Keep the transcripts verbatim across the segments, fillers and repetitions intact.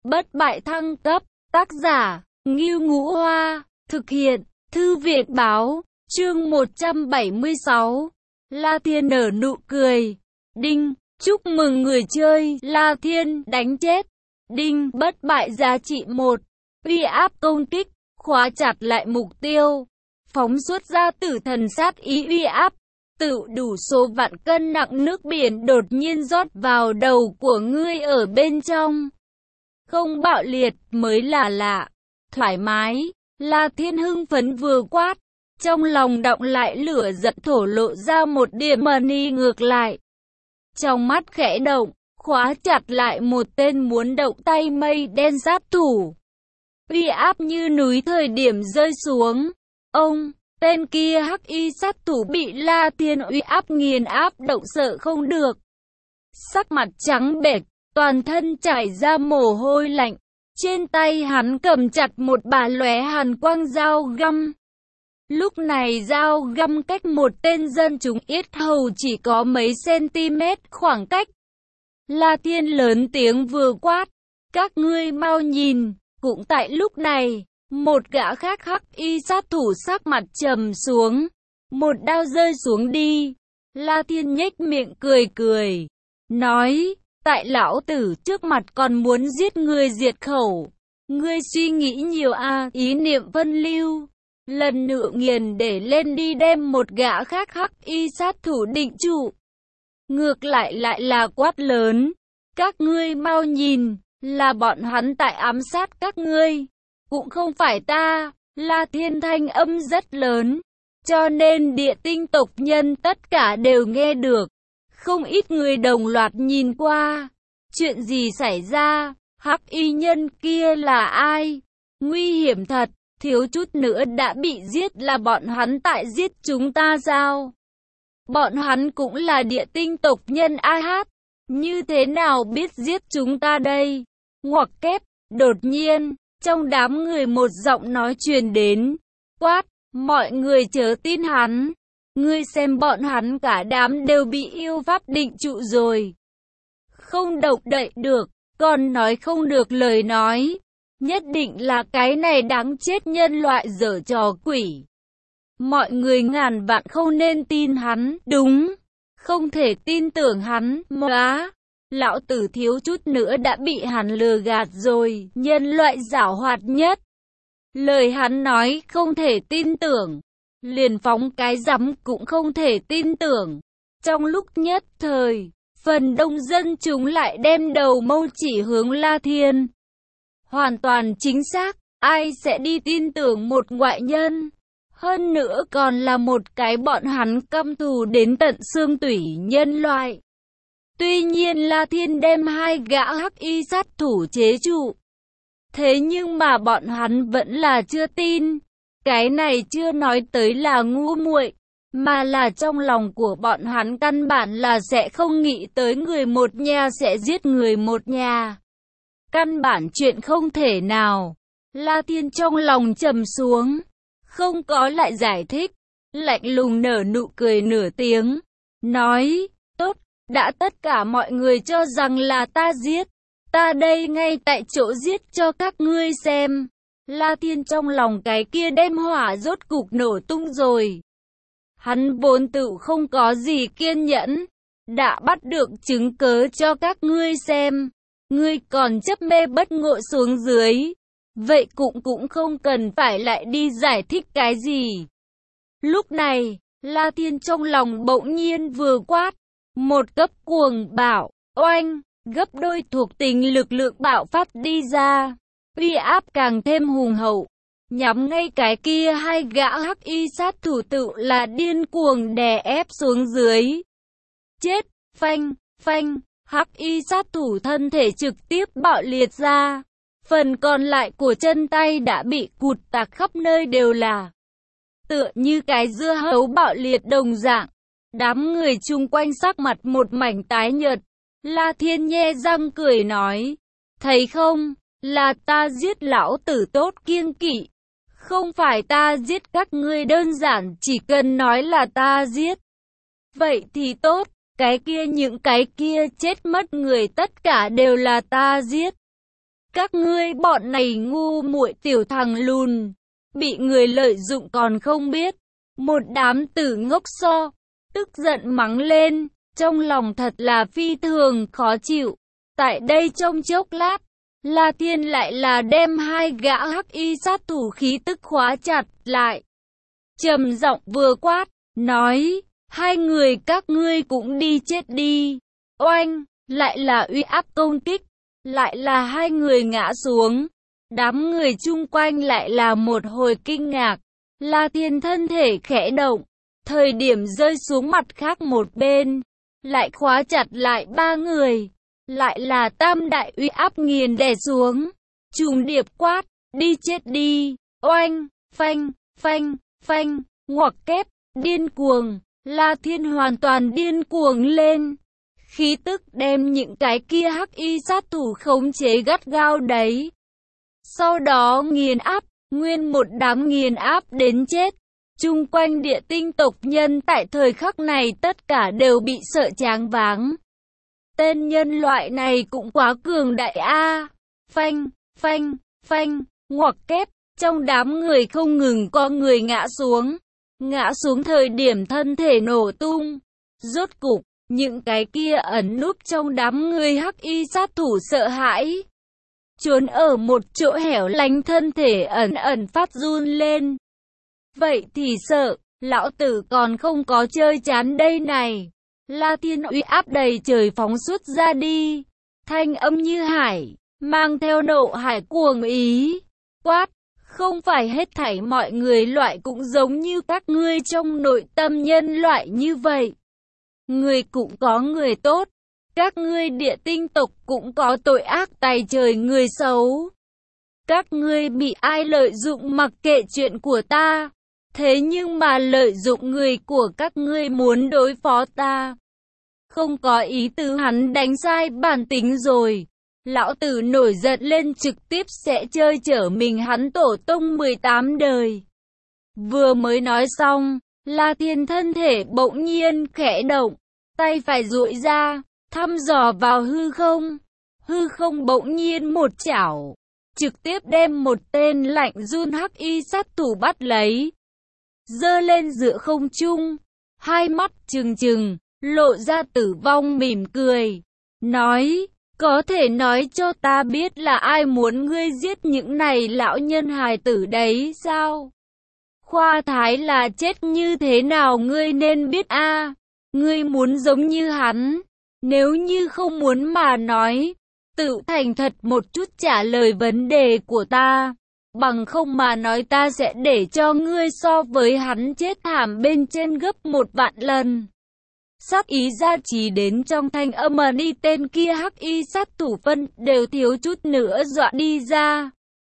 bất bại thăng cấp, tác giả, Ngưu Ngũ Hoa, thực hiện, Thư viện báo, chương một trăm bảy mươi sáu. La Thiên nở nụ cười. Đinh, chúc mừng người chơi, La Thiên, đánh chết. Đinh, bất bại giá trị một. Uy áp công kích, khóa chặt lại mục tiêu. Phóng xuất ra tử thần sát ý uy áp. Tự đủ số vạn cân nặng nước biển đột nhiên rót vào đầu của ngươi ở bên trong. Không bạo liệt mới là lạ. Thoải mái, La Thiên hưng phấn vừa quát. Trong lòng đọng lại lửa giận thổ lộ ra một điểm mani ngược lại. Trong mắt khẽ động, khóa chặt lại một tên muốn động tay mây đen sát thủ. Uy áp như núi thời điểm rơi xuống. Ông, tên kia hắc y sát thủ bị La Thiên uy áp nghiền áp động sợ không được. Sắc mặt trắng bệch, toàn thân chảy ra mồ hôi lạnh. Trên tay hắn cầm chặt một bà lóe hàn quang dao găm. Lúc này dao găm cách một tên dân chúng yết hầu chỉ có mấy cm khoảng cách. La Thiên lớn tiếng vừa quát, các ngươi mau nhìn. Cũng tại lúc này, một gã khác hắc y sát thủ sắc mặt trầm xuống. Một đao rơi xuống đi. La Thiên nhếch miệng cười cười, nói, tại lão tử trước mặt còn muốn giết người diệt khẩu. Ngươi suy nghĩ nhiều à, ý niệm vân lưu. Lần nữa nghiền để lên đi đem một gã khác hắc y sát thủ định trụ. Ngược lại lại là quát lớn. Các ngươi mau nhìn, là bọn hắn tại ám sát các ngươi. Cũng không phải ta. La Thiên thanh âm rất lớn. Cho nên địa tinh tộc nhân tất cả đều nghe được. Không ít người đồng loạt nhìn qua. Chuyện gì xảy ra? Hắc y nhân kia là ai? Nguy hiểm thật. Thiếu chút nữa đã bị giết, là bọn hắn tại giết chúng ta sao? Bọn hắn cũng là địa tinh tộc nhân a hát. Như thế nào biết giết chúng ta đây? Ngoặc kép, đột nhiên, trong đám người một giọng nói truyền đến. Quát, mọi người chớ tin hắn. Ngươi xem bọn hắn cả đám đều bị yêu pháp định trụ rồi. Không động đậy được, còn nói không được lời nói. Nhất định là cái này đáng chết nhân loại giở trò quỷ. Mọi người ngàn vạn không nên tin hắn, đúng. Không thể tin tưởng hắn, móa. Lão tử thiếu chút nữa đã bị hắn lừa gạt rồi, nhân loại giảo hoạt nhất. Lời hắn nói không thể tin tưởng. Liền phóng cái rắm cũng không thể tin tưởng. Trong lúc nhất thời, phần đông dân chúng lại đem đầu mâu chỉ hướng La Thiên. Hoàn toàn chính xác, ai sẽ đi tin tưởng một ngoại nhân? Hơn nữa còn là một cái bọn hắn căm thù đến tận xương tủy nhân loại. Tuy nhiên La Thiên đem hai gã hắc y sát thủ chế trụ. Thế nhưng mà bọn hắn vẫn là chưa tin. Cái này chưa nói tới là ngu muội, mà là trong lòng của bọn hắn căn bản là sẽ không nghĩ tới người một nhà sẽ giết người một nhà. Căn bản chuyện không thể nào. La Thiên trong lòng trầm xuống, không có lại giải thích, lạnh lùng nở nụ cười nửa tiếng, nói, tốt, đã tất cả mọi người cho rằng là ta giết, ta đây ngay tại chỗ giết cho các ngươi xem. La Thiên trong lòng cái kia đem hỏa rốt cục nổ tung rồi. Hắn vốn tự không có gì kiên nhẫn, đã bắt được chứng cớ cho các ngươi xem. Ngươi còn chấp mê bất ngộ xuống dưới. Vậy cũng cũng không cần phải lại đi giải thích cái gì. Lúc này, La Thiên trong lòng bỗng nhiên vừa quát. Một cấp cuồng bạo, oanh, gấp đôi thuộc tính lực lượng bạo phát đi ra. Uy áp càng thêm hùng hậu. Nhắm ngay cái kia hai gã hắc y sát thủ tự là điên cuồng đè ép xuống dưới. Chết, phanh, phanh. Hắc y sát thủ thân thể trực tiếp bạo liệt ra. Phần còn lại của chân tay đã bị cụt tạc khắp nơi đều là. Tựa như cái dưa hấu bạo liệt đồng dạng. Đám người chung quanh sắc mặt một mảnh tái nhợt. La Thiên nhe răng cười nói. Thấy không, là ta giết lão tử tốt kiêng kỵ. Không phải ta giết các ngươi, đơn giản chỉ cần nói là ta giết. Vậy thì tốt. Cái kia những cái kia chết mất người tất cả đều là ta giết. Các ngươi bọn này ngu muội tiểu thằng lùn, bị người lợi dụng còn không biết. Một đám tử ngốc so, tức giận mắng lên, trong lòng thật là phi thường khó chịu. Tại đây trong chốc lát, La Thiên lại là đem hai gã hắc y sát thủ khí tức khóa chặt lại. Trầm giọng vừa quát, nói, hai người các ngươi cũng đi chết đi. Oanh, lại là uy áp công kích, lại là hai người ngã xuống. Đám người chung quanh lại là một hồi kinh ngạc. La Thiên thân thể khẽ động, thời điểm rơi xuống mặt khác một bên, lại khóa chặt lại ba người. Lại là tam đại uy áp nghiền đè xuống, trùng điệp quát, đi chết đi. Oanh, phanh, phanh, phanh, ngoặc kép, điên cuồng. La Thiên hoàn toàn điên cuồng lên, khí tức đem những cái kia hắc y sát thủ khống chế gắt gao đấy. Sau đó nghiền áp, nguyên một đám nghiền áp đến chết. Chung quanh địa tinh tộc nhân tại thời khắc này tất cả đều bị sợ choáng váng. Tên nhân loại này cũng quá cường đại a. Phanh, phanh, phanh, ngoặc kép, trong đám người không ngừng có người ngã xuống. Ngã xuống thời điểm thân thể nổ tung. Rốt cục, những cái kia ẩn núp trong đám người hắc y sát thủ sợ hãi. Trốn ở một chỗ hẻo lánh, thân thể ẩn ẩn phát run lên. Vậy thì sợ, lão tử còn không có chơi chán đây này. La Thiên uy áp đầy trời phóng xuất ra đi, thanh âm như hải, mang theo nộ hải cuồng ý, quát, không phải hết thảy mọi người loại cũng giống như các ngươi trong nội tâm nhân loại như vậy. Người cũng có người tốt, các ngươi địa tinh tộc cũng có tội ác tày trời người xấu. Các ngươi bị ai lợi dụng mặc kệ chuyện của ta. Thế nhưng mà lợi dụng người của các ngươi muốn đối phó ta. Không có ý tứ, hắn đánh sai bản tính rồi. Lão tử nổi giận lên trực tiếp sẽ chơi chở mình hắn tổ tông mười tám đời. Vừa mới nói xong, La Thiên thân thể bỗng nhiên khẽ động, tay phải duỗi ra, thăm dò vào hư không. Hư không bỗng nhiên một chảo, trực tiếp đem một tên lạnh run hắc y sát thủ bắt lấy. Giơ lên giữa không trung, hai mắt trừng trừng, lộ ra tử vong mỉm cười, nói, có thể nói cho ta biết là ai muốn ngươi giết những này lão nhân hài tử đấy sao? Khoa thái là chết như thế nào ngươi nên biết a. Ngươi muốn giống như hắn, nếu như không muốn mà nói, tự thành thật một chút trả lời vấn đề của ta. Bằng không mà nói ta sẽ để cho ngươi so với hắn chết thảm bên trên gấp một vạn lần. Sát ý gia trì đến trong thanh âm mà đi, tên kia hắc y sát thủ phân đều thiếu chút nữa dọa đi ra.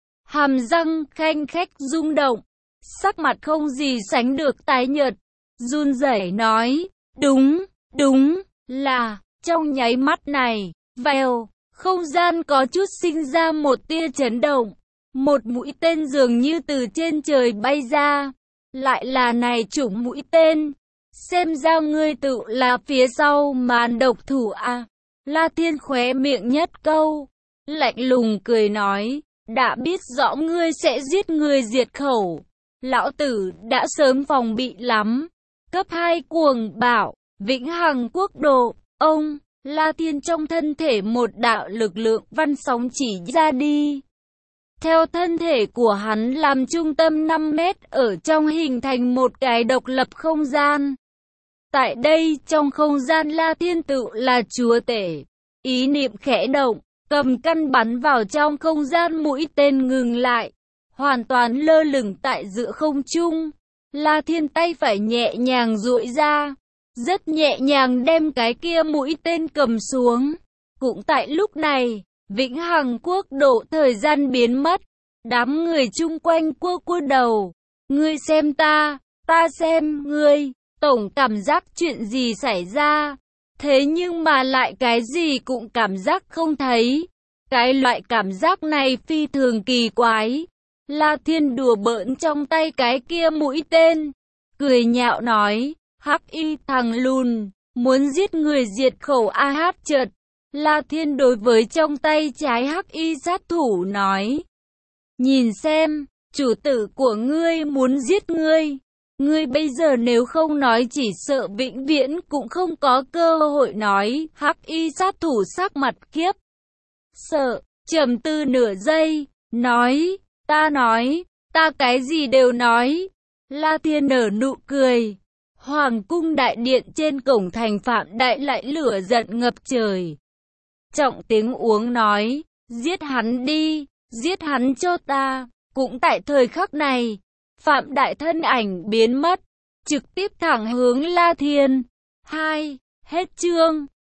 Hàm răng khanh khách rung động, sắc mặt không gì sánh được tái nhợt, run rẩy nói, đúng, đúng, là, trong nháy mắt này, vèo, không gian có chút sinh ra một tia chấn động. Một mũi tên dường như từ trên trời bay ra, lại là này chủng mũi tên. Xem ra ngươi tự là phía sau màn độc thủ à. La Thiên khóe miệng nhất câu, lạnh lùng cười nói, đã biết rõ ngươi sẽ giết người diệt khẩu. Lão tử đã sớm phòng bị lắm. Cấp hai cuồng bạo, vĩnh hằng quốc độ, ông, La Thiên trong thân thể một đạo lực lượng văn sóng chỉ ra đi. Theo thân thể của hắn làm trung tâm năm mét ở trong hình thành một cái độc lập không gian. Tại đây trong không gian La Thiên tự là chúa tể. Ý niệm khẽ động, cầm căn bắn vào trong không gian, mũi tên ngừng lại. Hoàn toàn lơ lửng tại giữa không trung. La Thiên tay phải nhẹ nhàng duỗi ra. Rất nhẹ nhàng đem cái kia mũi tên cầm xuống. Cũng tại lúc này, vĩnh hằng quốc độ thời gian biến mất. Đám người chung quanh cua cua đầu. Ngươi xem ta, ta xem ngươi. Tổng cảm giác chuyện gì xảy ra. Thế nhưng mà lại cái gì cũng cảm giác không thấy. Cái loại cảm giác này phi thường kỳ quái. La Thiên đùa bỡn trong tay cái kia mũi tên. Cười nhạo nói, hắc y thằng lùn, muốn giết người diệt khẩu a hát chợt. La Thiên đối với trong tay trái hắc y sát thủ nói. Nhìn xem, chủ tử của ngươi muốn giết ngươi. Ngươi bây giờ nếu không nói chỉ sợ vĩnh viễn cũng không có cơ hội nói. Hắc y sát thủ sắc mặt khiếp sợ, trầm tư nửa giây, nói, ta nói, ta cái gì đều nói. La Thiên nở nụ cười. Hoàng cung đại điện trên cổng thành Phạm Đại lại lửa giận ngập trời. Trọng tiếng uống nói, giết hắn đi, giết hắn cho ta. Cũng tại thời khắc này, Phạm Đại thân ảnh biến mất, trực tiếp thẳng hướng La Thiên. Hai, hết chương.